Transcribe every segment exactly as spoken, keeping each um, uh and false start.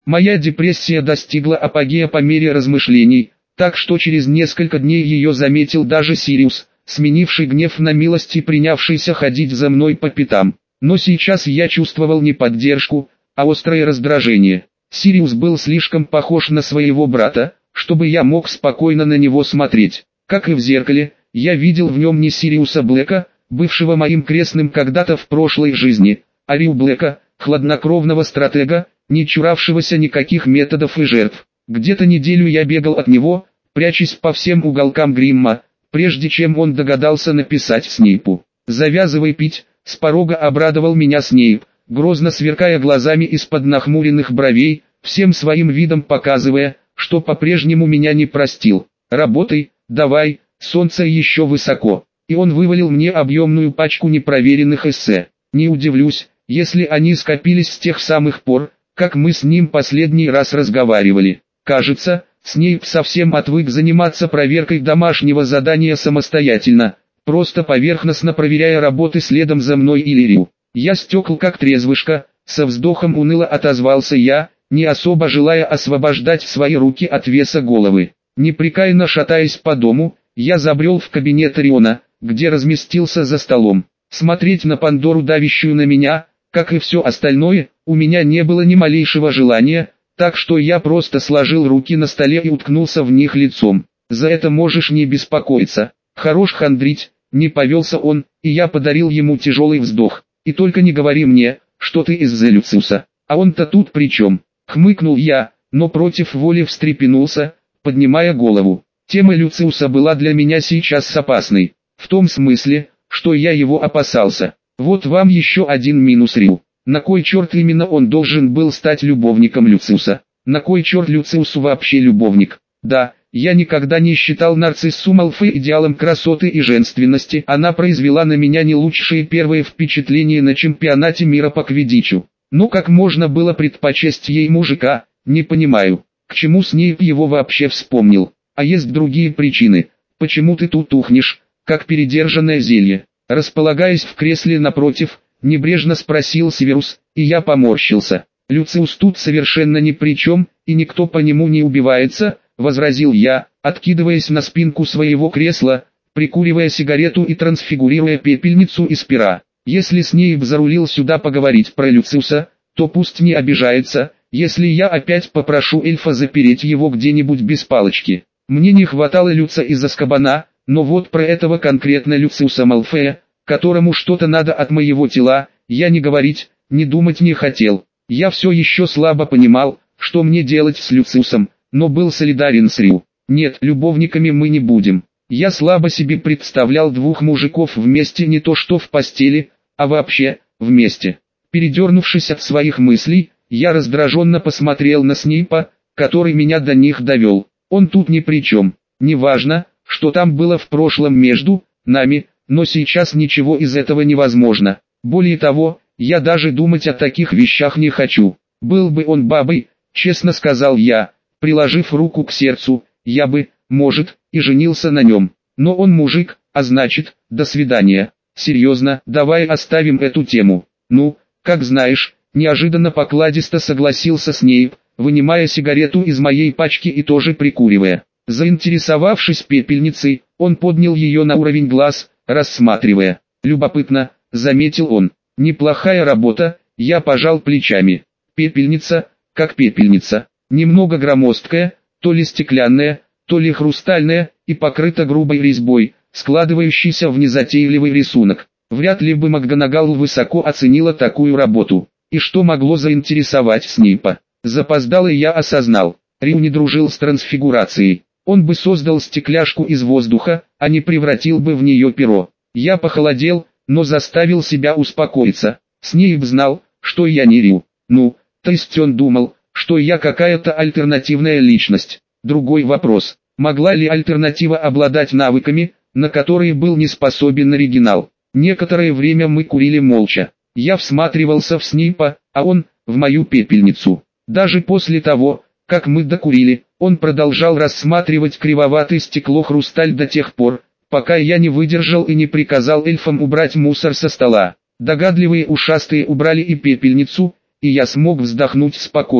Моя депрессия достигла апогея по мере размышлений, так что через несколько дней ее заметил даже Сириус, сменивший гнев на милость и принявшийся ходить за мной по пятам. Но сейчас я чувствовал не поддержку, а острое раздражение. Сириус был слишком похож на своего брата, чтобы я мог спокойно на него смотреть. Как и в зеркале, я видел в нем не Сириуса Блэка, бывшего моим крестным когда-то в прошлой жизни, а Рю Блэка, хладнокровного стратега, не чуравшегося никаких методов и жертв. Где-то неделю я бегал от него, прячась по всем уголкам гримма, прежде чем он догадался написать Снейпу: «Завязывай пить», с порога обрадовал меня Снейп, грозно сверкая глазами из-под нахмуренных бровей, всем своим видом показывая, что по-прежнему меня не простил. «Работай, давай, солнце еще высоко». И он вывалил мне объемную пачку непроверенных эссе. Не удивлюсь, если они скопились с тех самых пор, как мы с ним последний раз разговаривали. Кажется, Снейп совсем отвык заниматься проверкой домашнего задания самостоятельно, просто поверхностно проверяя работы следом за мной или Рю. Я стекл как трезвышка, со вздохом уныло отозвался я, не особо желая освобождать свои руки от веса головы. Непрекаянно шатаясь по дому, я забрел в кабинет Ориона, где разместился за столом. Смотреть на Пандору, давящую на меня, как и все остальное, у меня не было ни малейшего желания, так что я просто сложил руки на столе и уткнулся в них лицом. «За это можешь не беспокоиться. Хорош хандрить», — не повелся он, и я подарил ему тяжелый вздох. «И только не говори мне, что ты из-за Люциуса. А он-то тут при чем?» Хмыкнул я, но против воли встрепенулся, поднимая голову. Тема Люциуса была для меня сейчас опасной, в том смысле, что я его опасался. Вот вам еще один минус, Рю. На кой черт именно он должен был стать любовником Люциуса? На кой черт Люциусу вообще любовник? Да, я никогда не считал нарциссу Малфой идеалом красоты и женственности. Она произвела на меня не лучшие первые впечатления на чемпионате мира по квиддичу. Но как можно было предпочесть ей мужика, не понимаю. К чему Снейп его вообще вспомнил? А есть другие причины. Почему ты тут тухнешь, как передержанное зелье? Располагаясь в кресле напротив, небрежно спросил Северус, и я поморщился. «Люциус тут совершенно ни при чем, и никто по нему не убивается», — возразил я, откидываясь на спинку своего кресла, прикуривая сигарету и трансфигурируя пепельницу из пера. «Если Снейп зарулил сюда поговорить про Люциуса, то пусть не обижается, если я опять попрошу эльфа запереть его где-нибудь без палочки. Мне не хватало Люца из Азкабана, но вот про этого конкретно Люциуса Малфоя, которому что-то надо от моего тела, я не говорить, не думать не хотел. Я все еще слабо понимал, что мне делать с Люциусом, но был солидарен с Рю. Нет, любовниками мы не будем. Я слабо себе представлял двух мужиков вместе, не то что в постели, а вообще, вместе. Передернувшись от своих мыслей, я раздраженно посмотрел на Снейпа, который меня до них довел. Он тут ни при чем. Неважно, что там было в прошлом между нами, но сейчас ничего из этого невозможно. Более того, я даже думать о таких вещах не хочу. Был бы он бабой, честно сказал я, приложив руку к сердцу, я бы, может, и женился на нем. Но он мужик, а значит, до свидания. Серьезно, давай оставим эту тему. Ну, как знаешь, неожиданно покладисто согласился Снейп, вынимая сигарету из моей пачки и тоже прикуривая. Заинтересовавшись пепельницей, он поднял ее на уровень глаз, рассматривая. «Любопытно», — заметил он. «Неплохая работа», — я пожал плечами. «Пепельница, как пепельница, немного громоздкая, то ли стеклянная, то ли хрустальная, и покрыта грубой резьбой, складывающейся в незатейливый рисунок. Вряд ли бы МакГонагал высоко оценила такую работу. И что могло заинтересовать Снейпа? Запоздало я осознал. Рю не дружил с трансфигурацией. Он бы создал стекляшку из воздуха, а не превратил бы в нее перо. Я похолодел, но заставил себя успокоиться. Снейп знал, что я не Рю. Ну, то есть он думал, что я какая-то альтернативная личность. Другой вопрос, могла ли альтернатива обладать навыками, на которые был не способен оригинал? Некоторое время мы курили молча. Я всматривался в Снейпа, а он, в мою пепельницу. Даже после того, как мы докурили, он продолжал рассматривать кривоватый стекло-хрусталь до тех пор, пока я не выдержал и не приказал эльфам убрать мусор со стола. Догадливые ушастые убрали и пепельницу, и я смог вздохнуть спокойно.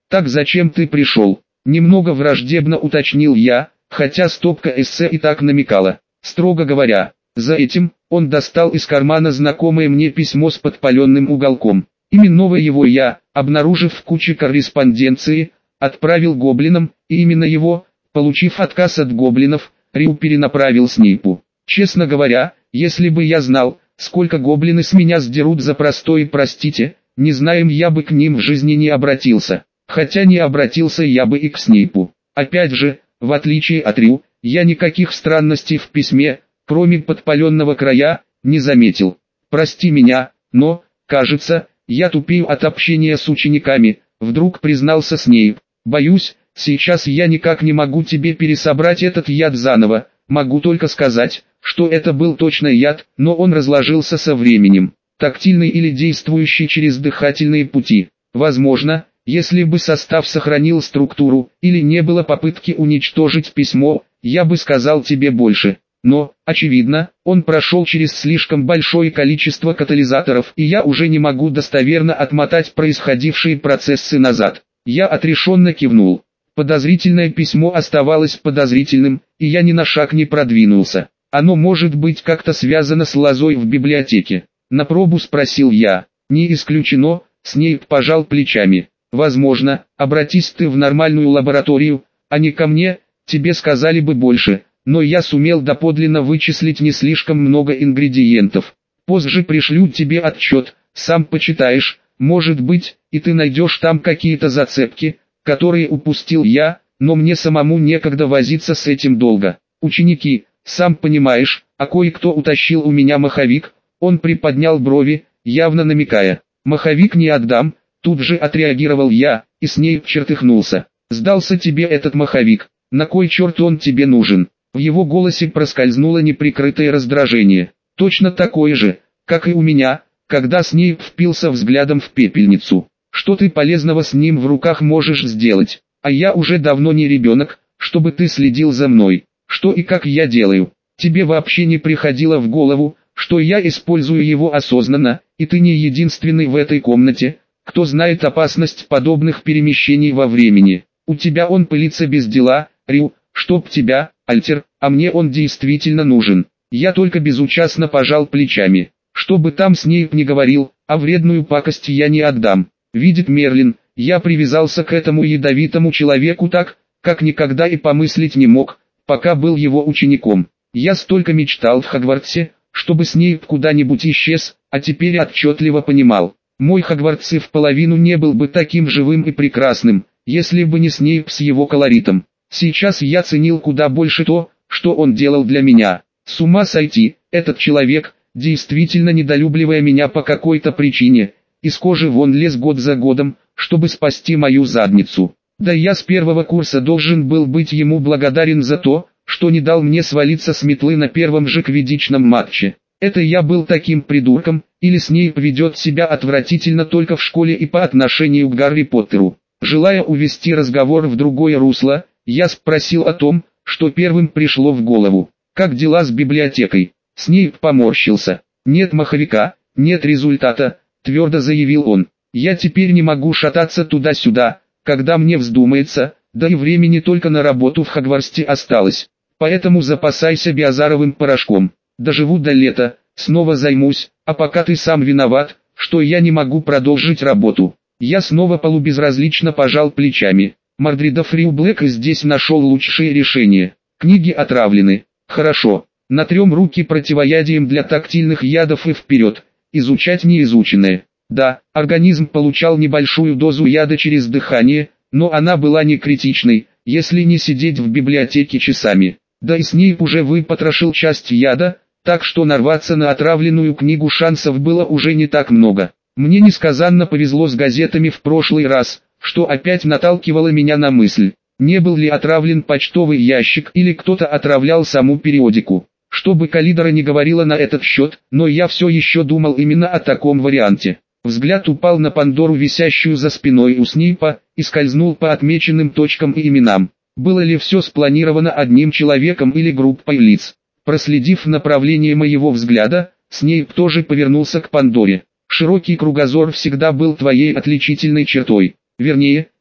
Так зачем ты пришел? Немного враждебно уточнил я, хотя стопка эссе и так намекала. Строго говоря, за этим, он достал из кармана знакомое мне письмо с подпаленным уголком. Именно его я, обнаружив в куче корреспонденции, отправил гоблинам, и именно его, получив отказ от гоблинов, Рю перенаправил Снейпу. Честно говоря, если бы я знал, сколько гоблины с меня сдерут за простое «простите», не знаем, я бы к ним в жизни не обратился. Хотя не обратился я бы и к Снейпу. Опять же, в отличие от Рю, я никаких странностей в письме, кроме подпаленного края, не заметил. Прости меня, но, кажется, я тупею от общения с учениками, вдруг признался Снейп. Боюсь, сейчас я никак не могу тебе пересобрать этот яд заново, могу только сказать, что это был точно яд, но он разложился со временем. Тактильный или действующий через дыхательные пути. Возможно, если бы состав сохранил структуру, или не было попытки уничтожить письмо, я бы сказал тебе больше. Но, очевидно, он прошел через слишком большое количество катализаторов, и я уже не могу достоверно отмотать происходившие процессы назад. Я отрешенно кивнул. Подозрительное письмо оставалось подозрительным, и я ни на шаг не продвинулся. Оно может быть как-то связано с лозой в библиотеке. На пробу спросил я. Не исключено, Снейп пожал плечами. Возможно, обратись ты в нормальную лабораторию, а не ко мне, тебе сказали бы больше, но я сумел доподлинно вычислить не слишком много ингредиентов. Позже пришлю тебе отчет, сам почитаешь, может быть, и ты найдешь там какие-то зацепки, которые упустил я, но мне самому некогда возиться с этим долго. Ученики, сам понимаешь, а кое-кто утащил у меня маховик. Он приподнял брови, явно намекая. «Маховик не отдам», тут же отреагировал я, и Снейп чертыхнулся. «Сдался тебе этот маховик, на кой черт он тебе нужен?» В его голосе проскользнуло неприкрытое раздражение. Точно такое же, как и у меня, когда Снейп впился взглядом в пепельницу. «Что ты полезного с ним в руках можешь сделать? А я уже давно не ребенок, чтобы ты следил за мной. Что и как я делаю? Тебе вообще не приходило в голову, что я использую его осознанно, и ты не единственный в этой комнате, кто знает опасность подобных перемещений во времени. У тебя он пылится без дела, Рю, чтоб тебя, Альтер, а мне он действительно нужен». Я только безучастно пожал плечами. Что бы там Снейп не говорил, а вредную пакость я не отдам. Видит Мерлин, я привязался к этому ядовитому человеку так, как никогда и помыслить не мог, пока был его учеником. Я столько мечтал в Хогвартсе, чтобы Снейп куда-нибудь исчез, а теперь отчетливо понимал. Мой Хогвартс и в половину не был бы таким живым и прекрасным, если бы не Снейп с его колоритом. Сейчас я ценил куда больше то, что он делал для меня. С ума сойти, этот человек, действительно недолюбливая меня по какой-то причине, из кожи вон лез год за годом, чтобы спасти мою задницу. Да я с первого курса должен был быть ему благодарен за то, что не дал мне свалиться с метлы на первом же квиддичном матче. Это я был таким придурком, или Снейп ведет себя отвратительно только в школе и по отношению к Гарри Поттеру. Желая увести разговор в другое русло, я спросил о том, что первым пришло в голову. Как дела с библиотекой? Снейп поморщился. Нет маховика, нет результата, твердо заявил он. Я теперь не могу шататься туда-сюда, когда мне вздумается, да и времени только на работу в Хогвартсе осталось. Поэтому запасайся биозаровым порошком. Доживу до лета, снова займусь, а пока ты сам виноват, что я не могу продолжить работу. Я снова полубезразлично пожал плечами. Мордридов Рью Блэк здесь нашел лучшее решение. Книги отравлены. Хорошо. Натрем руки противоядием для тактильных ядов и вперед. Изучать неизученное. Да, организм получал небольшую дозу яда через дыхание, но она была не критичной, если не сидеть в библиотеке часами. Да и Снейп уже выпотрошил часть яда, так что нарваться на отравленную книгу шансов было уже не так много. Мне несказанно повезло с газетами в прошлый раз, что опять наталкивало меня на мысль, не был ли отравлен почтовый ящик или кто-то отравлял саму периодику. Что бы Калидора не говорила на этот счет, но я все еще думал именно о таком варианте. Взгляд упал на Пандору, висящую за спиной у Снейпа, и скользнул по отмеченным точкам и именам. Было ли все спланировано одним человеком или группой лиц? Проследив направление моего взгляда, Снейп тоже повернулся к Пандоре. Широкий кругозор всегда был твоей отличительной чертой. Вернее,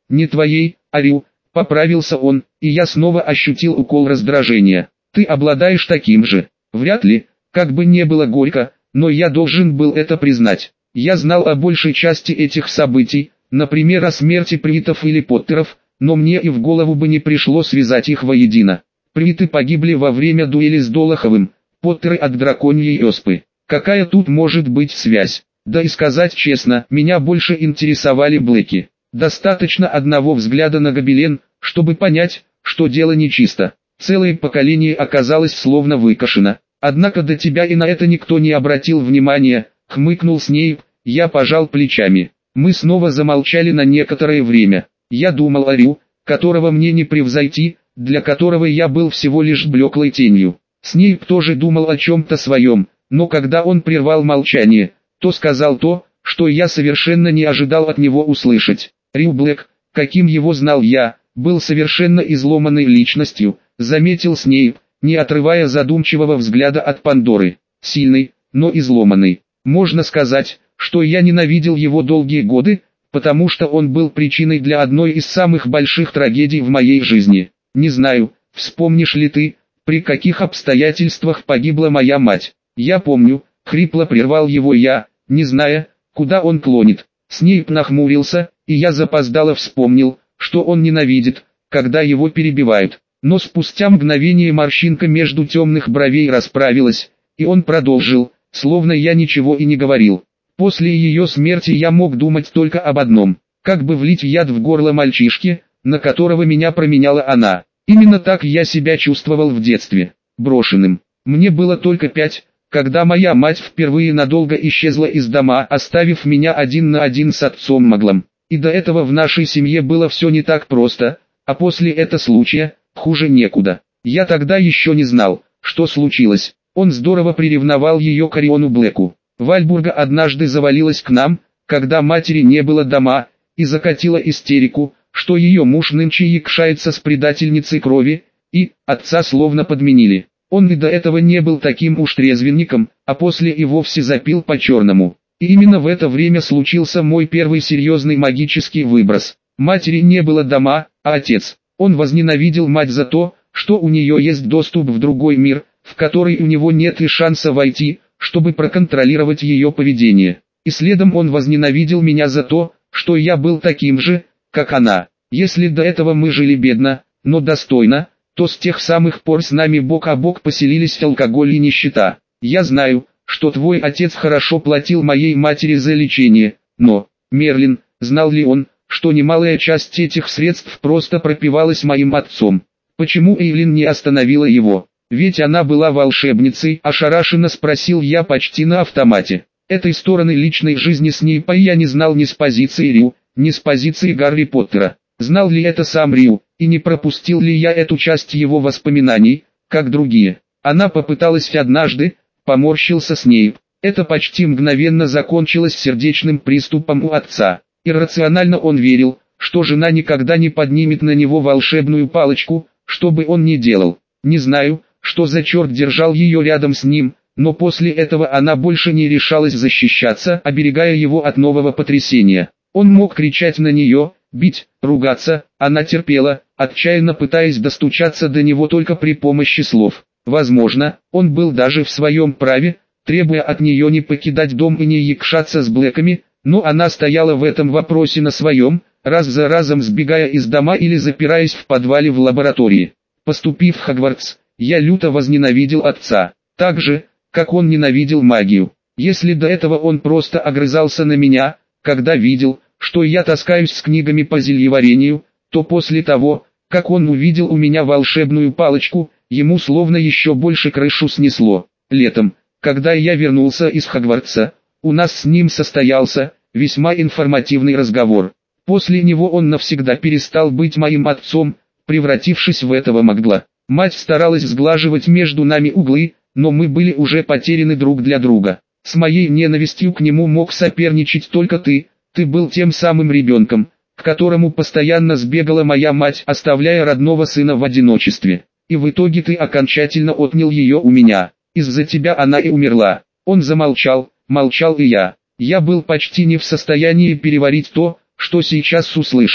Не твоей, Арю, поправился он, и я снова ощутил укол раздражения. Ты обладаешь таким же. Вряд ли, как бы не было горько, но я должен был это признать. Я знал о большей части этих событий, например о смерти Привитов или Поттеров, но мне и в голову бы не пришло связать их воедино. Привиты погибли во время дуэли с Долоховым, Поттеры от драконьей оспы. Какая тут может быть связь? Да и сказать честно, меня больше интересовали Блэки. Достаточно одного взгляда на гобелен, чтобы понять, что дело нечисто. Целое поколение оказалось словно выкошено. Однако до тебя и на это никто не обратил внимания, хмыкнул Снейп. Я пожал плечами. Мы снова замолчали на некоторое время. Я думал о Рю, которого мне не превзойти, для которого я был всего лишь блеклой тенью. Снейп тоже думал о чем-то своем, но когда он прервал молчание, то сказал то, что я совершенно не ожидал от него услышать. Рю Блэк, каким его знал я, был совершенно изломанной личностью, заметил Снейп, не отрывая задумчивого взгляда от Пандоры. Сильный, но изломанный. Можно сказать, что я ненавидел его долгие годы, потому что он был причиной для одной из самых больших трагедий в моей жизни. Не знаю, вспомнишь ли ты, при каких обстоятельствах погибла моя мать. Я помню, хрипло прервал его я, не зная, куда он клонит. Снейп нахмурился, и я запоздало вспомнил, что он ненавидит, когда его перебивают. Но спустя мгновение морщинка между темных бровей расправилась, и он продолжил, словно я ничего и не говорил. После ее смерти я мог думать только об одном, как бы влить яд в горло мальчишки, на которого меня променяла она. Именно так я себя чувствовал в детстве, брошенным. Мне было только пять, когда моя мать впервые надолго исчезла из дома, оставив меня один на один с отцом Маглом. И до этого в нашей семье было все не так просто, а после этого случая, хуже некуда. Я тогда еще не знал, что случилось. Он здорово приревновал ее к Ориону Блэку. Вальбурга однажды завалилась к нам, когда матери не было дома, и закатила истерику, что ее муж нынче якшается с предательницей крови, и отца словно подменили. Он и до этого не был таким уж трезвенником, а после и вовсе запил по-черному. И именно в это время случился мой первый серьезный магический выброс. Матери не было дома, а отец. Он возненавидел мать за то, что у нее есть доступ в другой мир, в который у него нет и шанса войти, чтобы проконтролировать ее поведение. И следом он возненавидел меня за то, что я был таким же, как она. Если до этого мы жили бедно, но достойно, то с тех самых пор с нами бок о бок поселились алкоголь и нищета. Я знаю, что твой отец хорошо платил моей матери за лечение, но, Мерлин, знал ли он, что немалая часть этих средств просто пропивалась моим отцом? Почему Эйлин не остановила его? Ведь она была волшебницей, ошарашенно спросил я почти на автомате. Этой стороны личной жизни Снейпа я не знал ни с позиции Рю, ни с позиции Гарри Поттера. Знал ли это сам Рю, и не пропустил ли я эту часть его воспоминаний, как другие? Она попыталась однажды, поморщился Снейп. Это почти мгновенно закончилось сердечным приступом у отца. Иррационально он верил, что жена никогда не поднимет на него волшебную палочку, что бы он ни делал. Не знаю, что за черт держал ее рядом с ним, но после этого она больше не решалась защищаться, оберегая его от нового потрясения. Он мог кричать на нее, бить, ругаться, она терпела, отчаянно пытаясь достучаться до него только при помощи слов. Возможно, он был даже в своем праве, требуя от нее не покидать дом и не якшаться с Блэками, но она стояла в этом вопросе на своем, раз за разом сбегая из дома или запираясь в подвале в лаборатории. Поступив в Хогвартс, я люто возненавидел отца, так же, как он ненавидел магию. Если до этого он просто огрызался на меня, когда видел, что я таскаюсь с книгами по зельеварению, то после того, как он увидел у меня волшебную палочку, ему словно еще больше крышу снесло. Летом, когда я вернулся из Хогвартса, у нас с ним состоялся весьма информативный разговор. После него он навсегда перестал быть моим отцом, превратившись в этого Магла. Мать старалась сглаживать между нами углы, но мы были уже потеряны друг для друга. С моей ненавистью к нему мог соперничать только ты, ты был тем самым ребенком, к которому постоянно сбегала моя мать, оставляя родного сына в одиночестве. И в итоге ты окончательно отнял ее у меня. Из-за тебя она и умерла. Он замолчал, молчал и я. Я был почти не в состоянии переварить то, что сейчас услышал.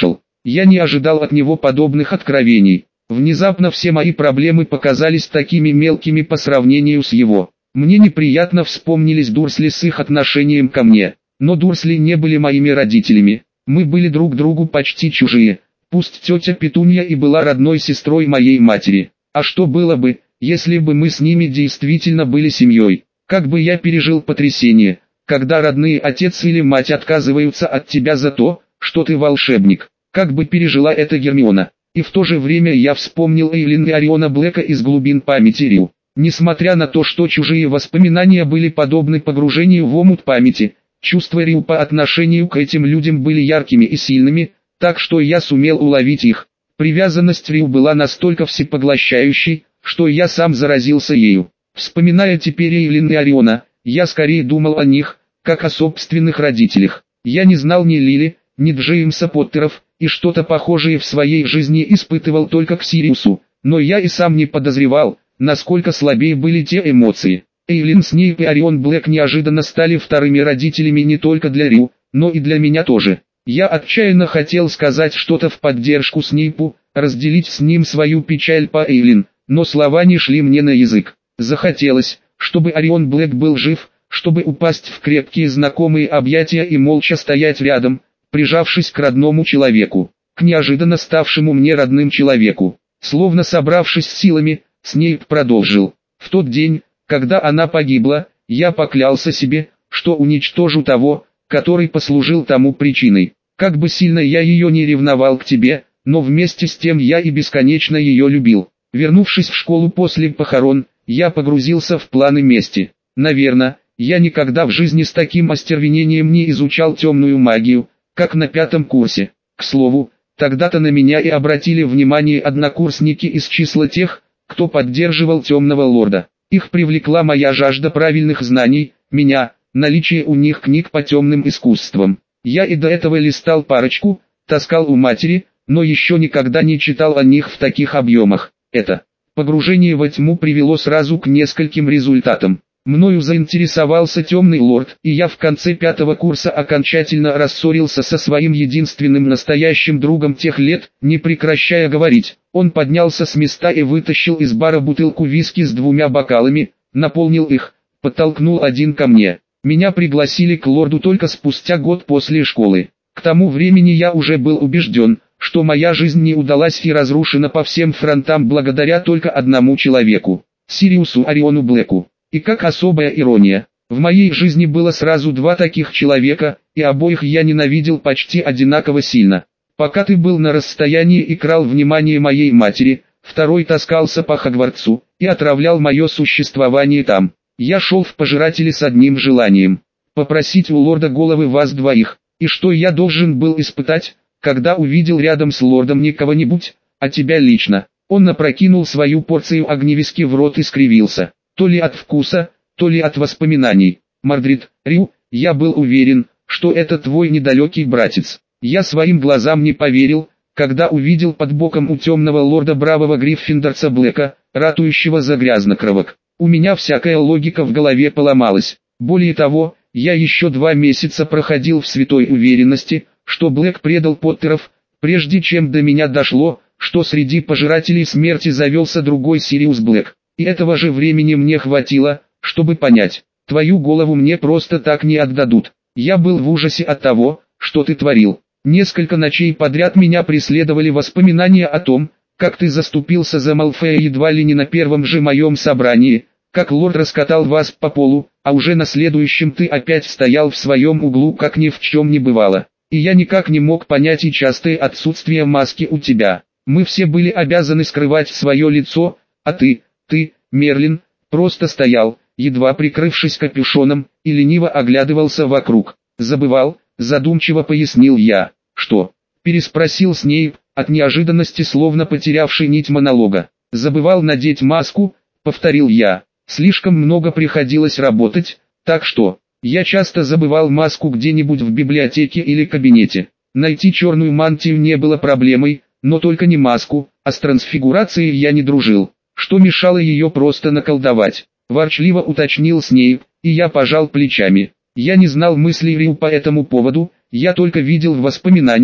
Я не ожидал от него подобных откровений. Внезапно все мои проблемы показались такими мелкими по сравнению с его. Мне неприятно вспомнились Дурсли с их отношением ко мне. Но Дурсли не были моими родителями. Мы были друг другу почти чужие. Пусть тетя Петунья и была родной сестрой моей матери. А что было бы, если бы мы с ними действительно были семьей? Как бы я пережил потрясение, когда родные отец или мать отказываются от тебя за то, что ты волшебник? Как бы пережила это Гермиона? И в то же время я вспомнил Эйлин и Ориона Блэка из глубин памяти Рю. Несмотря на то, что чужие воспоминания были подобны погружению в омут памяти, чувства Рю по отношению к этим людям были яркими и сильными, так что я сумел уловить их. Привязанность Рю была настолько всепоглощающей, что я сам заразился ею. Вспоминая теперь Эйлин и Ориона, я скорее думал о них, как о собственных родителях. Я не знал ни Лили, ни Джеймса Поттеров, и что-то похожее в своей жизни испытывал только к Сириусу, но я и сам не подозревал, насколько слабее были те эмоции. Эйлин Снейп и Орион Блэк неожиданно стали вторыми родителями не только для Рю, но и для меня тоже. Я отчаянно хотел сказать что-то в поддержку Снейпу, разделить с ним свою печаль по Эйлин, но слова не шли мне на язык. Захотелось, чтобы Орион Блэк был жив, чтобы упасть в крепкие знакомые объятия и молча стоять рядом, прижавшись к родному человеку, к неожиданно ставшему мне родным человеку. Словно собравшись с силами, Снейп продолжил. В тот день, когда она погибла, я поклялся себе, что уничтожу того, который послужил тому причиной. Как бы сильно я ее не ревновал к тебе, но вместе с тем я и бесконечно ее любил. Вернувшись в школу после похорон, я погрузился в планы мести. Наверное, я никогда в жизни с таким остервенением не изучал темную магию, как на пятом курсе. К слову, тогда-то на меня и обратили внимание однокурсники из числа тех, кто поддерживал темного лорда. Их привлекла моя жажда правильных знаний, меня, наличие у них книг по темным искусствам. Я и до этого листал парочку, таскал у матери, но еще никогда не читал о них в таких объемах. Это погружение во тьму привело сразу к нескольким результатам. Мною заинтересовался темный лорд, и я в конце пятого курса окончательно рассорился со своим единственным настоящим другом тех лет, не прекращая говорить. Он поднялся с места и вытащил из бара бутылку виски с двумя бокалами, наполнил их, подтолкнул один ко мне. Меня пригласили к лорду только спустя год после школы. К тому времени я уже был убежден, что моя жизнь не удалась и разрушена по всем фронтам благодаря только одному человеку – Сириусу Ориону Блэку. И как особая ирония, в моей жизни было сразу два таких человека, и обоих я ненавидел почти одинаково сильно. Пока ты был на расстоянии и крал внимание моей матери, второй таскался по Хогвартсу и отравлял мое существование там. Я шел в пожиратели с одним желанием – попросить у лорда головы вас двоих. И что я должен был испытать, когда увидел рядом с лордом не кого-нибудь, а тебя лично? Он опрокинул свою порцию огневиски в рот и скривился. То ли от вкуса, то ли от воспоминаний. Мардрид, Рю, я был уверен, что это твой недалекий братец. Я своим глазам не поверил, когда увидел под боком у темного лорда бравого Гриффиндорца Блэка, ратующего за грязнокровок. У меня всякая логика в голове поломалась. Более того, я еще два месяца проходил в святой уверенности, что Блэк предал Поттеров, прежде чем до меня дошло, что среди пожирателей смерти завелся другой Сириус Блэк. И этого же времени мне хватило, чтобы понять, твою голову мне просто так не отдадут. Я был в ужасе от того, что ты творил. Несколько ночей подряд меня преследовали воспоминания о том, как ты заступился за Малфоя едва ли не на первом же моем собрании, как лорд раскатал вас по полу, а уже на следующем ты опять стоял в своем углу, как ни в чем не бывало. И я никак не мог понять и частое отсутствие маски у тебя. Мы все были обязаны скрывать свое лицо, а ты... Ты, Мерлин, просто стоял, едва прикрывшись капюшоном, и лениво оглядывался вокруг. Забывал, задумчиво пояснил я. Что? Переспросил Снейп, от неожиданности словно потерявший нить монолога. Забывал надеть маску, повторил я. Слишком много приходилось работать, так что, я часто забывал маску где-нибудь в библиотеке или кабинете. Найти черную мантию не было проблемой, но только не маску, а с трансфигурацией я не дружил. Что мешало ее просто наколдовать? Ворчливо уточнил Снейп, и я пожал плечами. Я не знал мыслей Рю по этому поводу, я только видел в воспоминаниях,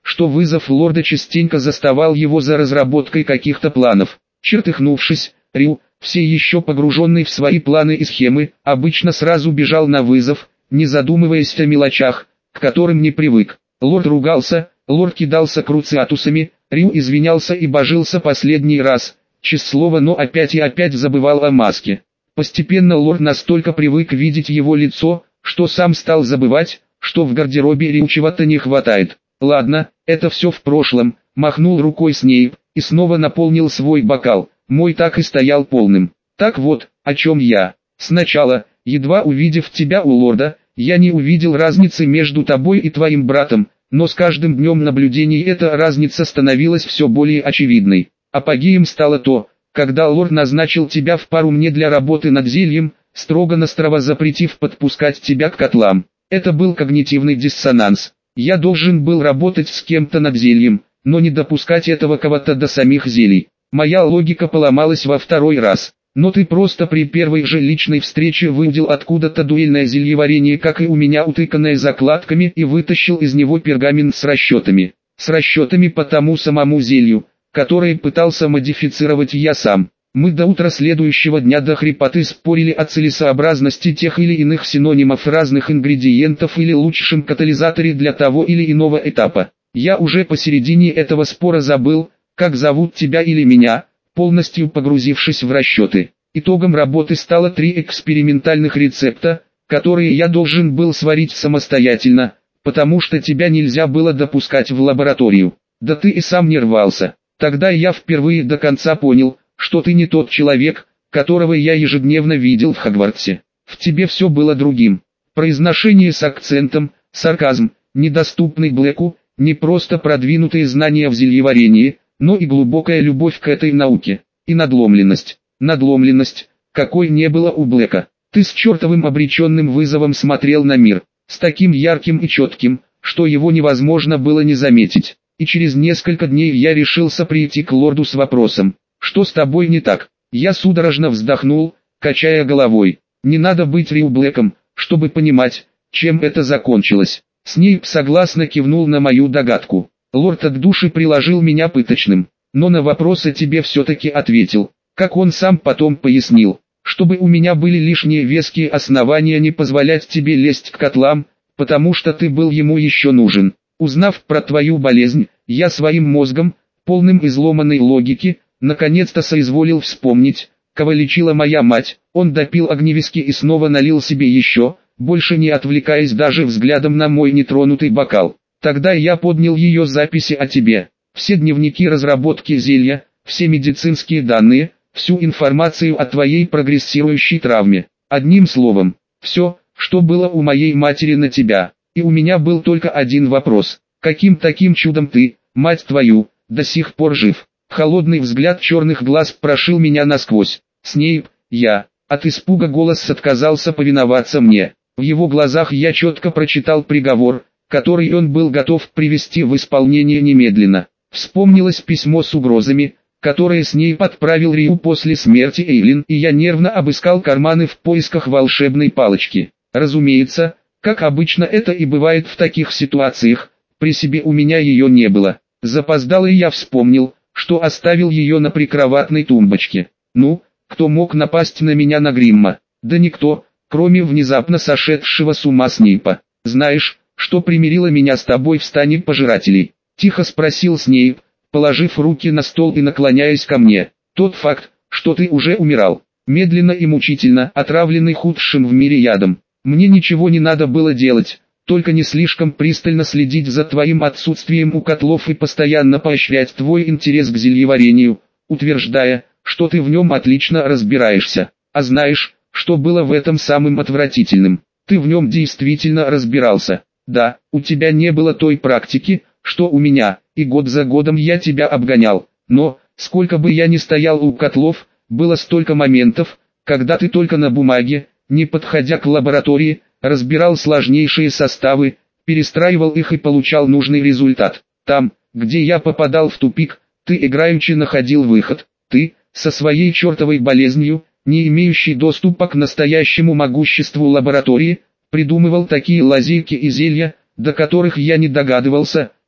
что вызов лорда частенько заставал его за разработкой каких-то планов. Чертыхнувшись, Рю, все еще погруженный в свои планы и схемы, обычно сразу бежал на вызов, не задумываясь о мелочах, к которым не привык. Лорд ругался, лорд кидался круциатусами, Рю извинялся и божился последний раз, честное слово, но опять и опять забывал о маске. Постепенно лорд настолько привык видеть его лицо, что сам стал забывать, что в гардеробе Рю чего-то не хватает. Ладно, это все в прошлом, махнул рукой Снейп, и снова наполнил свой бокал, мой так и стоял полным. Так вот, о чем я. Сначала, едва увидев тебя у лорда, я не увидел разницы между тобой и твоим братом, но с каждым днем наблюдений эта разница становилась все более очевидной. Апогеем стало то, когда лорд назначил тебя в пару мне для работы над зельем, строго-настрого запретив подпускать тебя к котлам. Это был когнитивный диссонанс. Я должен был работать с кем-то над зельем, но не допускать этого кого-то до самих зелий. Моя логика поломалась во второй раз. Но ты просто при первой же личной встрече выудил откуда-то дуэльное зельеварение, как и у меня, утыканное закладками, и вытащил из него пергамент с расчетами. С расчетами по тому самому зелью, которое пытался модифицировать я сам. Мы до утра следующего дня до хрипоты спорили о целесообразности тех или иных синонимов разных ингредиентов или лучшем катализаторе для того или иного этапа. Я уже посередине этого спора забыл, как зовут тебя или меня, полностью погрузившись в расчеты. Итогом работы стало три экспериментальных рецепта, которые я должен был сварить самостоятельно, потому что тебя нельзя было допускать в лабораторию. Да ты и сам не рвался. Тогда я впервые до конца понял, что ты не тот человек, которого я ежедневно видел в Хогвартсе. В тебе все было другим. Произношение с акцентом, сарказм, недоступный Блэку, не просто продвинутые знания в зельеварении, но и глубокая любовь к этой науке. И надломленность. Надломленность, какой не было у Блэка. Ты с чертовым обреченным вызовом смотрел на мир, с таким ярким и четким, что его невозможно было не заметить. И через несколько дней я решился прийти к лорду с вопросом: что с тобой не так? Я судорожно вздохнул, качая головой. Не надо быть Рю Блэком, чтобы понимать, чем это закончилось. Снейп согласно кивнул на мою догадку. Лорд от души приложил меня пыточным, но на вопросы тебе все-таки ответил. Как он сам потом пояснил, чтобы у меня были лишние веские основания не позволять тебе лезть к котлам, потому что ты был ему еще нужен. Узнав про твою болезнь, я своим мозгом, полным изломанной логики, наконец-то соизволил вспомнить, кого лечила моя мать. Он допил огневиски и снова налил себе еще, больше не отвлекаясь даже взглядом на мой нетронутый бокал. Тогда я поднял ее записи о тебе, все дневники разработки зелья, все медицинские данные, всю информацию о твоей прогрессирующей травме. Одним словом, все, что было у моей матери на тебя. И у меня был только один вопрос: каким таким чудом ты, мать твою, до сих пор жив? Холодный взгляд черных глаз прошил меня насквозь. Снейп, я, от испуга голос отказался повиноваться мне. В его глазах я четко прочитал приговор, который он был готов привести в исполнение немедленно. Вспомнилось письмо с угрозами, которое Снейп отправил Рию после смерти Эйлин, и я нервно обыскал карманы в поисках волшебной палочки. Разумеется, как обычно это и бывает в таких ситуациях, при себе у меня ее не было. Запоздало я вспомнил, что оставил ее на прикроватной тумбочке. Ну, кто мог напасть на меня на Гримма? Да никто, кроме внезапно сошедшего с ума Снейпа. Знаешь, что примирило меня с тобой в стане пожирателей? Тихо спросил Снейп, положив руки на стол и наклоняясь ко мне. Тот факт, что ты уже умирал, медленно и мучительно, отравленный худшим в мире ядом. Мне ничего не надо было делать, только не слишком пристально следить за твоим отсутствием у котлов и постоянно поощрять твой интерес к зельеварению, утверждая, что ты в нем отлично разбираешься. А знаешь, что было в этом самым отвратительным? Ты в нем действительно разбирался. Да, у тебя не было той практики, что у меня, и год за годом я тебя обгонял. Но, сколько бы я ни стоял у котлов, было столько моментов, когда ты только на бумаге, не подходя к лаборатории, разбирал сложнейшие составы, перестраивал их и получал нужный результат. Там, где я попадал в тупик, ты играючи находил выход. Ты, со своей чертовой болезнью, не имеющий доступа к настоящему могуществу лаборатории, придумывал такие лазейки и зелья, до которых я не догадывался,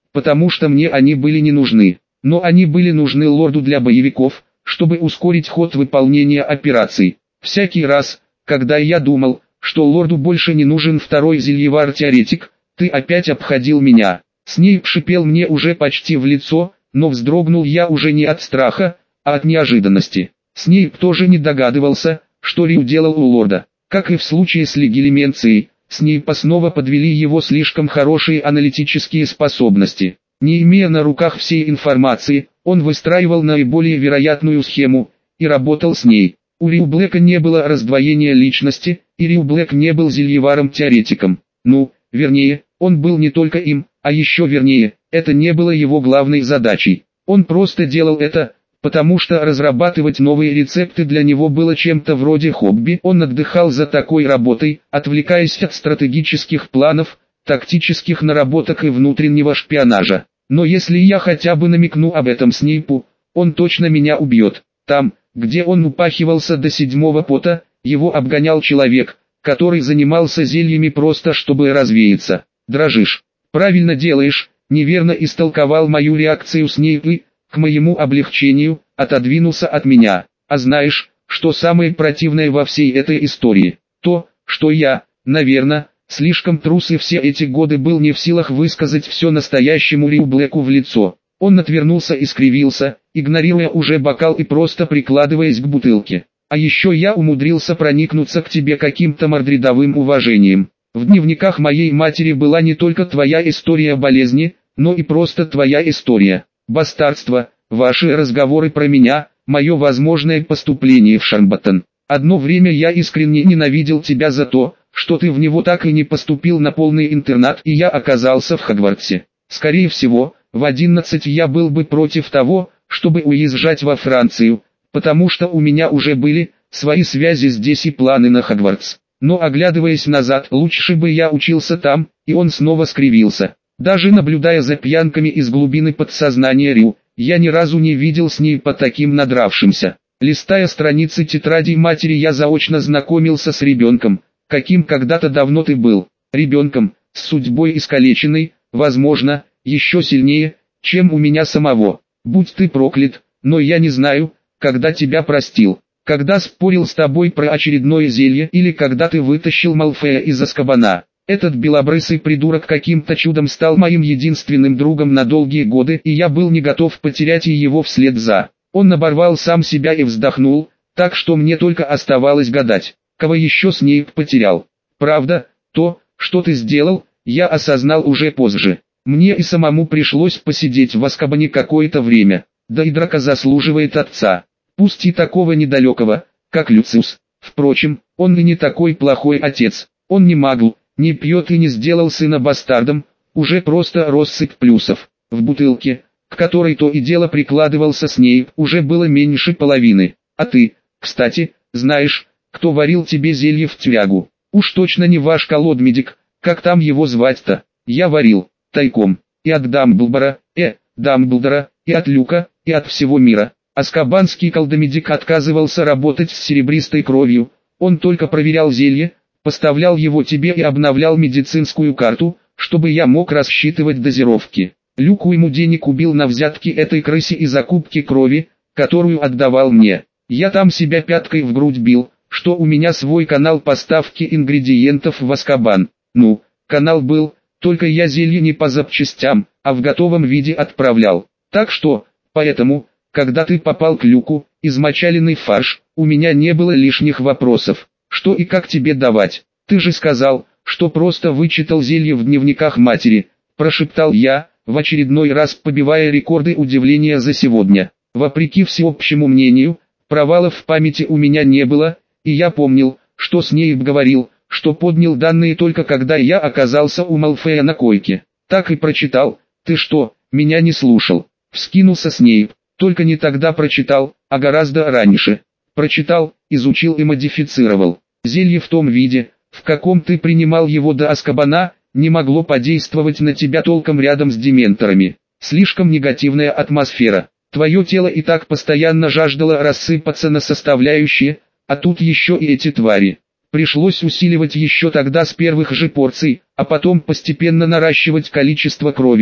потому что мне они были не нужны. Но они были нужны лорду для боевиков, чтобы ускорить ход выполнения операций. Всякий раз, когда я думал, что лорду больше не нужен второй зельевар-теоретик, ты опять обходил меня. Снейп шипел мне уже почти в лицо, но вздрогнул я уже не от страха, а от неожиданности. Снейп тоже не догадывался, что Рю делал у лорда. Как и в случае с легилименцией, Снейпа снова подвели его слишком хорошие аналитические способности. Не имея на руках всей информации, он выстраивал наиболее вероятную схему и работал с ней. У Рю Блэка не было раздвоения личности, и Рю Блэк не был зельеваром-теоретиком. Ну, вернее, он был не только им, а еще вернее, это не было его главной задачей. Он просто делал это, потому что разрабатывать новые рецепты для него было чем-то вроде хобби. Он отдыхал за такой работой, отвлекаясь от стратегических планов, тактических наработок и внутреннего шпионажа. Но если я хотя бы намекну об этом Снейпу, он точно меня убьет. Там, где он упахивался до седьмого пота, его обгонял человек, который занимался зельями просто чтобы развеяться. Дрожишь. Правильно делаешь, неверно истолковал мою реакцию Снейп и, к моему облегчению, отодвинулся от меня. А знаешь, что самое противное во всей этой истории? То, что я, наверное, слишком трус и все эти годы был не в силах высказать все настоящему Рю Блэку в лицо. Он отвернулся и скривился, игнорируя уже бокал и просто прикладываясь к бутылке. А еще я умудрился проникнуться к тебе каким-то мордридовым уважением. В дневниках моей матери была не только твоя история болезни, но и просто твоя история. Бастардство, ваши разговоры про меня, мое возможное поступление в Шарбаттон. Одно время я искренне ненавидел тебя за то, что ты в него так и не поступил на полный интернат, и я оказался в Хогвартсе. Скорее всего, в одиннадцать я был бы против того, чтобы уезжать во Францию, потому что у меня уже были свои связи здесь и планы на Хогвартс. Но оглядываясь назад, лучше бы я учился там, и он снова скривился. Даже наблюдая за пьянками из глубины подсознания Рю, я ни разу не видел с ней по таким надравшимся. Листая страницы тетради матери, я заочно знакомился с ребенком, каким когда-то давно ты был. Ребенком, с судьбой искалеченной, возможно, еще сильнее, чем у меня самого. Будь ты проклят, но я не знаю, когда тебя простил. Когда спорил с тобой про очередное зелье или когда ты вытащил Малфоя из Азкабана. Этот белобрысый придурок каким-то чудом стал моим единственным другом на долгие годы, и я был не готов потерять и его вслед за. Он оборвал сам себя и вздохнул, так что мне только оставалось гадать, кого еще Снейп потерял. Правда, то, что ты сделал, я осознал уже позже. Мне и самому пришлось посидеть в Азкабане какое-то время, да и драка заслуживает отца. Пусть и такого недалекого, как Люциус. Впрочем, он и не такой плохой отец. Он не магл, не пьет и не сделал сына бастардом, уже просто россыпь плюсов. В бутылке, к которой то и дело прикладывался Снейп, уже было меньше половины. А ты, кстати, знаешь, кто варил тебе зелье в тюрягу? Уж точно не ваш колодмедик, как там его звать-то? Я варил, тайком, и от Дамблдора, э, Дамблдора, и от Люка, и от всего мира. Азкабанский колдомедик отказывался работать с серебристой кровью, он только проверял зелье, поставлял его тебе и обновлял медицинскую карту, чтобы я мог рассчитывать дозировки. Люк ему денег убил на взятки этой крысе и закупки крови, которую отдавал мне. Я там себя пяткой в грудь бил, что у меня свой канал поставки ингредиентов в Азкабан. Ну, канал был, только я зелье не по запчастям, а в готовом виде отправлял. Так что, поэтому, когда ты попал к Люку, измочаленный фарш, у меня не было лишних вопросов. Что и как тебе давать? Ты же сказал, что просто вычитал зелье в дневниках матери, прошептал я, в очередной раз побивая рекорды удивления за сегодня. Вопреки всеобщему мнению, провалов в памяти у меня не было, и я помнил, что Снейп говорил, что поднял данные только когда я оказался у Малфоя на койке. Так и прочитал. Ты что, меня не слушал? Вскинулся Снейп. Только не тогда прочитал, а гораздо раньше. Прочитал, изучил и модифицировал. Зелье в том виде, в каком ты принимал его до Азкабана, не могло подействовать на тебя толком рядом с дементорами. Слишком негативная атмосфера. Твое тело и так постоянно жаждало рассыпаться на составляющие, а тут еще и эти твари. Пришлось усиливать еще тогда с первых же порций, а потом постепенно наращивать количество крови,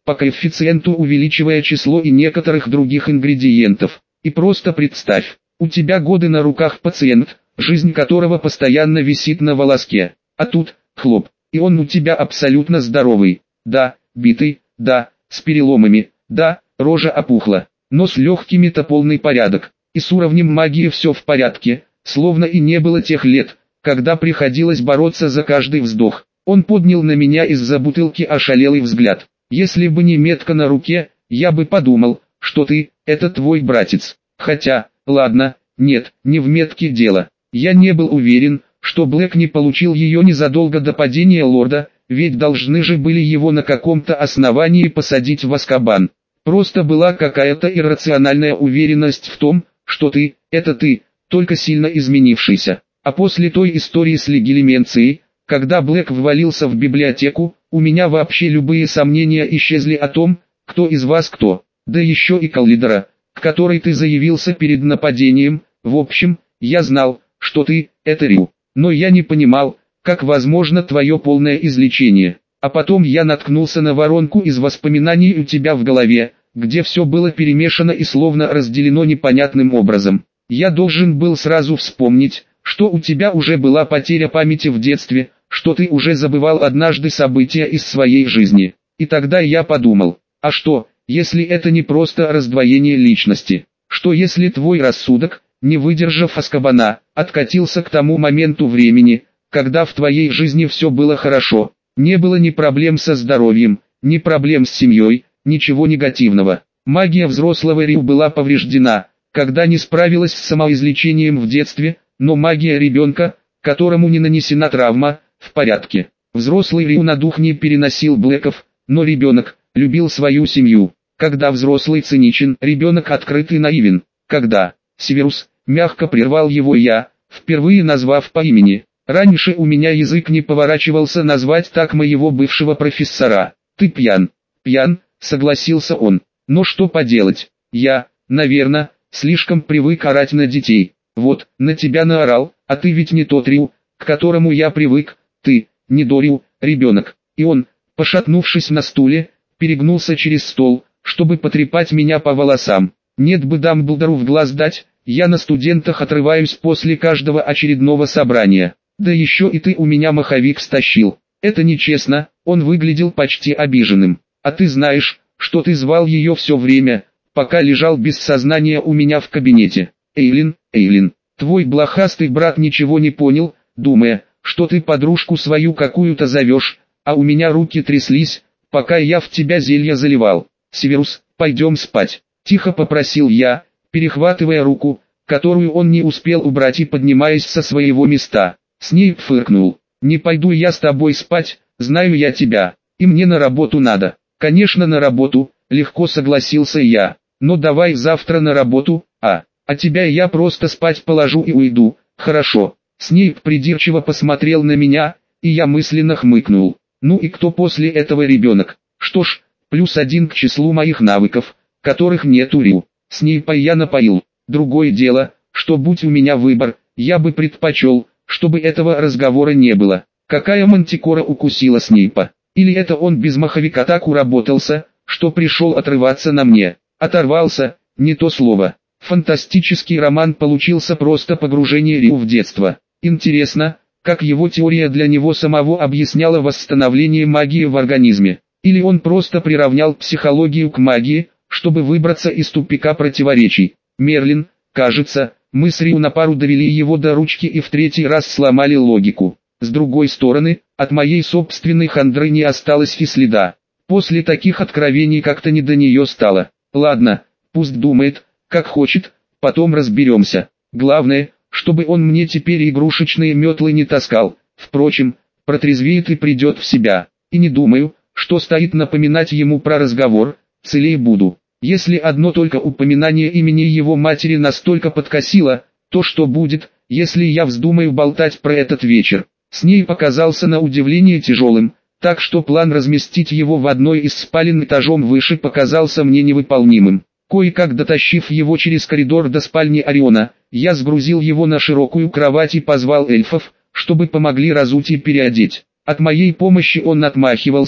по коэффициенту увеличивая число и некоторых других ингредиентов. И просто представь, у тебя годы на руках пациент, жизнь которого постоянно висит на волоске. А тут, хлоп, и он у тебя абсолютно здоровый. Да, битый, да, с переломами, да, рожа опухла, но с легкими-то полный порядок. И с уровнем магии все в порядке, словно и не было тех лет, когда приходилось бороться за каждый вздох. Он поднял на меня из-за бутылки ошалелый взгляд. Если бы не метка на руке, я бы подумал, что ты, это твой братец. Хотя, ладно, нет, не в метке дело. Я не был уверен, что Блэк не получил ее незадолго до падения лорда, ведь должны же были его на каком-то основании посадить в Азкабан. Просто была какая-то иррациональная уверенность в том, что ты, это ты, только сильно изменившийся. А после той истории с легилименцией, когда Блэк ввалился в библиотеку, у меня вообще любые сомнения исчезли о том, кто из вас кто. Да еще и Каллидора, к которой ты заявился перед нападением. В общем, я знал, что ты, это Рю. Но я не понимал, как возможно твое полное излечение. А потом я наткнулся на воронку из воспоминаний у тебя в голове, где все было перемешано и словно разделено непонятным образом. Я должен был сразу вспомнить, что у тебя уже была потеря памяти в детстве, что ты уже забывал однажды события из своей жизни. И тогда я подумал, а что, если это не просто раздвоение личности? Что если твой рассудок, не выдержав Азкабана, откатился к тому моменту времени, когда в твоей жизни все было хорошо, не было ни проблем со здоровьем, ни проблем с семьей, ничего негативного. Магия взрослого Рю была повреждена, когда не справилась с самоизлечением в детстве, но магия ребенка, которому не нанесена травма, в порядке. Взрослый Рю на дух не переносил Блэков, но ребенок любил свою семью. Когда взрослый циничен, ребенок открыт и наивен. Когда Северус мягко прервал его я, впервые назвав по имени. Раньше у меня язык не поворачивался назвать так моего бывшего профессора. Ты пьян. Пьян, согласился он. Но что поделать? Я, наверное, слишком привык орать на детей. Вот, на тебя наорал, а ты ведь не тот Рю, к которому я привык. Ты, не Дорю, ребенок. И он, пошатнувшись на стуле, перегнулся через стол, чтобы потрепать меня по волосам. Нет бы Дамблдору в глаз дать, я на студентах отрываюсь после каждого очередного собрания. Да еще и ты у меня маховик стащил. Это нечестно, он выглядел почти обиженным. А ты знаешь, что ты звал ее все время, пока лежал без сознания у меня в кабинете. Эйлин, Эйлин, твой блохастый брат ничего не понял, думая, что ты подружку свою какую-то зовешь, а у меня руки тряслись, пока я в тебя зелье заливал. Северус, пойдем спать. Тихо попросил я, перехватывая руку, которую он не успел убрать и поднимаясь со своего места. Снейп фыркнул. «Не пойду я с тобой спать, знаю я тебя, и мне на работу надо». «Конечно на работу», легко согласился я. «Но давай завтра на работу, а, а тебя я просто спать положу и уйду, хорошо?» Снейп придирчиво посмотрел на меня, и я мысленно хмыкнул. «Ну и кто после этого ребенок? Что ж, плюс один к числу моих навыков, которых нет у Рю. Снейпа я напоил. Другое дело, что будь у меня выбор, я бы предпочел, чтобы этого разговора не было. Какая мантикора укусила Снейпа? Или это он без маховика так уработался, что пришел отрываться на мне? Оторвался, не то слово. Фантастический роман получился, просто погружение Рю в детство. Интересно, как его теория для него самого объясняла восстановление магии в организме. Или он просто приравнял психологию к магии, чтобы выбраться из тупика противоречий. Мерлин, кажется, мы с Рю на пару довели его до ручки и в третий раз сломали логику. С другой стороны, от моей собственной хандры не осталось и следа. После таких откровений как-то не до нее стало. Ладно, пусть думает, как хочет, потом разберемся. Главное, чтобы он мне теперь игрушечные метлы не таскал. Впрочем, протрезвеет и придет в себя. И не думаю, что стоит напоминать ему про разговор, целей буду. Если одно только упоминание имени его матери настолько подкосило, то что будет, если я вздумаю болтать про этот вечер? С ней показался на удивление тяжелым, так что план разместить его в одной из спален этажом выше показался мне невыполнимым. Кое-как дотащив его через коридор до спальни Ориона, я сгрузил его на широкую кровать и позвал эльфов, чтобы помогли разуть и переодеть. От моей помощи он отмахивался,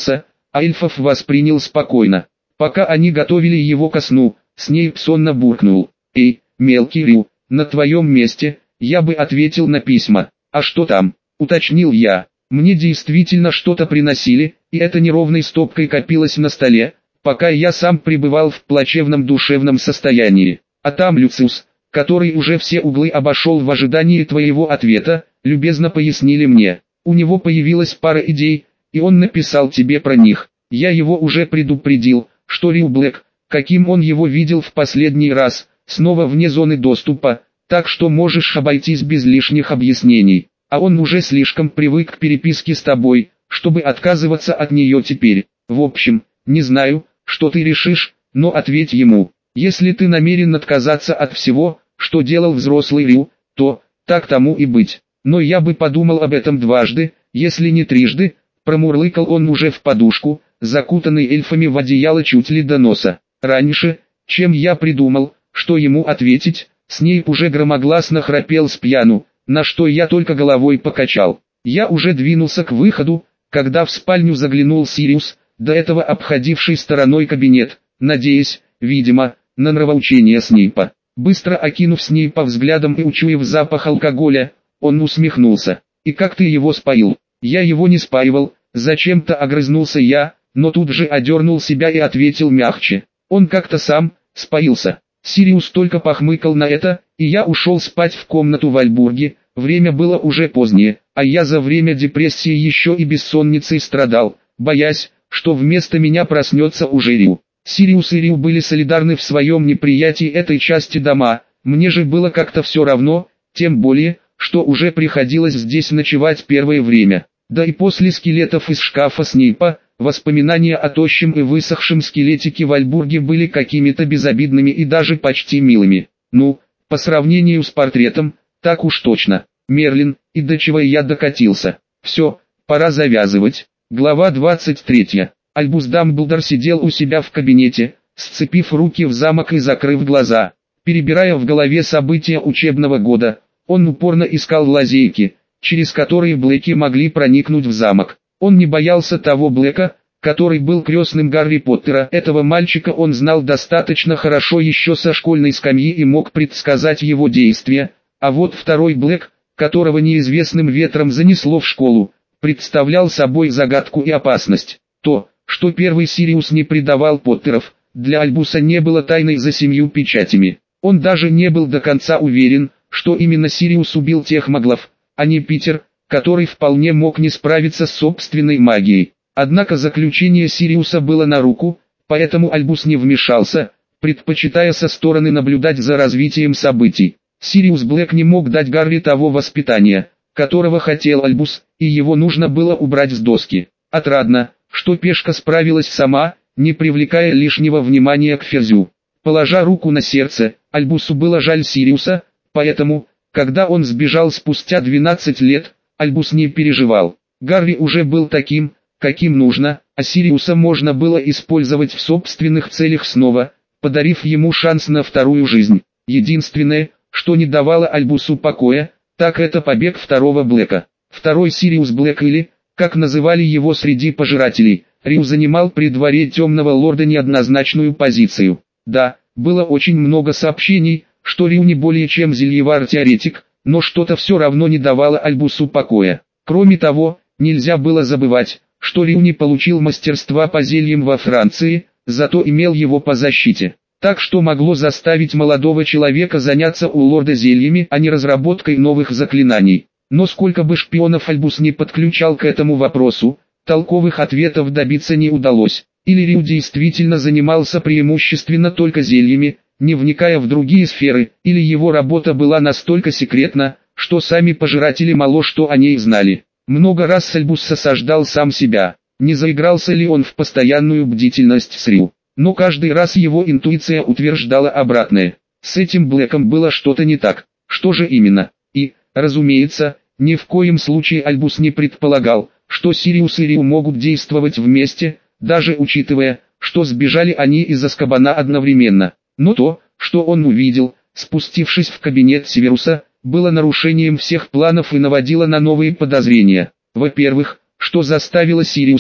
а эльфов воспринял спокойно. Пока они готовили его ко сну, Снейп сонно буркнул: «Эй, мелкий Рю, на твоем месте, я бы ответил на письма». «А что там?» — уточнил я. Мне действительно что-то приносили, и это неровной стопкой копилось на столе, пока я сам пребывал в плачевном душевном состоянии. А там Люциус, который уже все углы обошел в ожидании твоего ответа, любезно пояснили мне. У него появилась пара идей, и он написал тебе про них. Я его уже предупредил, что Рю Блэк, каким он его видел в последний раз, снова вне зоны доступа, так что можешь обойтись без лишних объяснений. А он уже слишком привык к переписке с тобой, чтобы отказываться от нее теперь. В общем, не знаю, что ты решишь, но ответь ему. Если ты намерен отказаться от всего, что делал взрослый Рю, то, так тому и быть. Но я бы подумал об этом дважды, если не трижды, промурлыкал он уже в подушку, закутанный эльфами в одеяло чуть ли до носа. Раньше, чем я придумал, что ему ответить, Снейп уже громогласно храпел с пьяну, на что я только головой покачал. Я уже двинулся к выходу, когда в спальню заглянул Сириус, до этого обходивший стороной кабинет, надеясь, видимо, на нравоучение Снейпа. Быстро окинув Снейпа взглядом и учуяв запах алкоголя, он усмехнулся. «И как ты его споил?» «Я его не спаивал», зачем-то огрызнулся я, но тут же одернул себя и ответил мягче. «Он как-то сам споился». Сириус только похмыкал на это, и я ушел спать в комнату в Альбурге. Время было уже позднее, а я за время депрессии еще и бессонницей страдал, боясь, что вместо меня проснется уже Рю. Сириус и Рю были солидарны в своем неприятии этой части дома, мне же было как-то все равно, тем более, что уже приходилось здесь ночевать первое время. Да и после скелетов из шкафа Снейпа, воспоминания о тощем и высохшем скелетике в Альбурге были какими-то безобидными и даже почти милыми. Ну, по сравнению с портретом, так уж точно. Мерлин, и до чего я докатился. Все, пора завязывать. Глава двадцать третья. Альбус Дамблдор сидел у себя в кабинете, сцепив руки в замок и закрыв глаза. Перебирая в голове события учебного года, он упорно искал лазейки, через которые Блэки могли проникнуть в замок. Он не боялся того Блэка, который был крестным Гарри Поттера. Этого мальчика он знал достаточно хорошо еще со школьной скамьи и мог предсказать его действия, а вот второй Блэк, которого неизвестным ветром занесло в школу, представлял собой загадку и опасность. То, что первый Сириус не предавал Поттеров, для Альбуса не было тайной за семью печатями. Он даже не был до конца уверен, что именно Сириус убил тех маглов, а не Питер, который вполне мог не справиться с собственной магией. Однако заключение Сириуса было на руку, поэтому Альбус не вмешался, предпочитая со стороны наблюдать за развитием событий. Сириус Блэк не мог дать Гарри того воспитания, которого хотел Альбус, и его нужно было убрать с доски. Отрадно, что пешка справилась сама, не привлекая лишнего внимания к Ферзю. Положа руку на сердце, Альбусу было жаль Сириуса, поэтому, когда он сбежал спустя двенадцать лет, Альбус не переживал. Гарри уже был таким, каким нужно, а Сириуса можно было использовать в собственных целях снова, подарив ему шанс на вторую жизнь. Единственное, что не давало Альбусу покоя, так это побег второго Блэка. Второй Сириус Блэк или, как называли его среди пожирателей, Рю занимал при дворе Темного Лорда неоднозначную позицию. Да, было очень много сообщений, что Рю не более чем зельевар-теоретик, но что-то все равно не давало Альбусу покоя. Кроме того, нельзя было забывать, что Рю не получил мастерства по зельям во Франции, зато имел его по защите. Так что могло заставить молодого человека заняться у лорда зельями, а не разработкой новых заклинаний. Но сколько бы шпионов Альбус не подключал к этому вопросу, толковых ответов добиться не удалось. Или Рю действительно занимался преимущественно только зельями, не вникая в другие сферы, или его работа была настолько секретна, что сами пожиратели мало что о ней знали. Много раз Альбус осаждал сам себя, не заигрался ли он в постоянную бдительность с Рю. Но каждый раз его интуиция утверждала обратное. С этим Блэком было что-то не так. Что же именно? И, разумеется, ни в коем случае Альбус не предполагал, что Сириус и Рю могут действовать вместе, даже учитывая, что сбежали они из Азкабана одновременно. Но то, что он увидел, спустившись в кабинет Северуса, было нарушением всех планов и наводило на новые подозрения. Во-первых, что заставило Сириуса,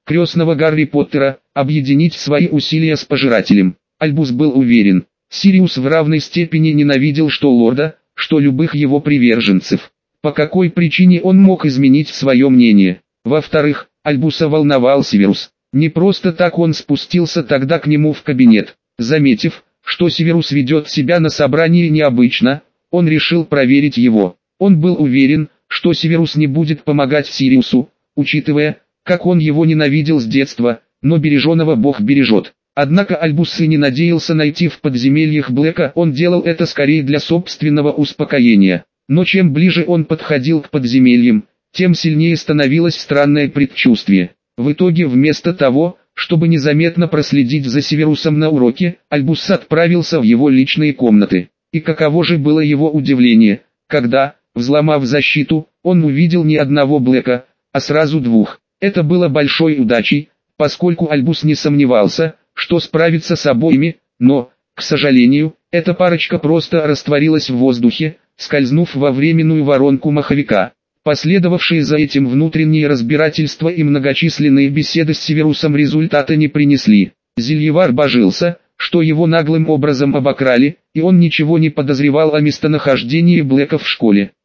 крестного Гарри Поттера, объединить свои усилия с Пожирателем. Альбус был уверен, Сириус в равной степени ненавидел что лорда, что любых его приверженцев. По какой причине он мог изменить свое мнение? Во-вторых, Альбуса волновал Северус. Не просто так он спустился тогда к нему в кабинет. Заметив, что Северус ведет себя на собрании необычно, он решил проверить его. Он был уверен, что Северус не будет помогать Сириусу, учитывая, как он его ненавидел с детства, но береженого Бог бережет. Однако Альбус и не надеялся найти в подземельях Блэка, он делал это скорее для собственного успокоения. Но чем ближе он подходил к подземельям, тем сильнее становилось странное предчувствие. В итоге вместо того, чтобы незаметно проследить за Северусом на уроке, Альбус отправился в его личные комнаты. И каково же было его удивление, когда, взломав защиту, он увидел не одного Блэка, а сразу двух. Это было большой удачей, поскольку Альбус не сомневался, что справится с обоими, но, к сожалению, эта парочка просто растворилась в воздухе, скользнув во временную воронку маховика. Последовавшие за этим внутренние разбирательства и многочисленные беседы с Северусом результата не принесли. Зельевар божился, что его наглым образом обокрали, и он ничего не подозревал о местонахождении Блэка в школе.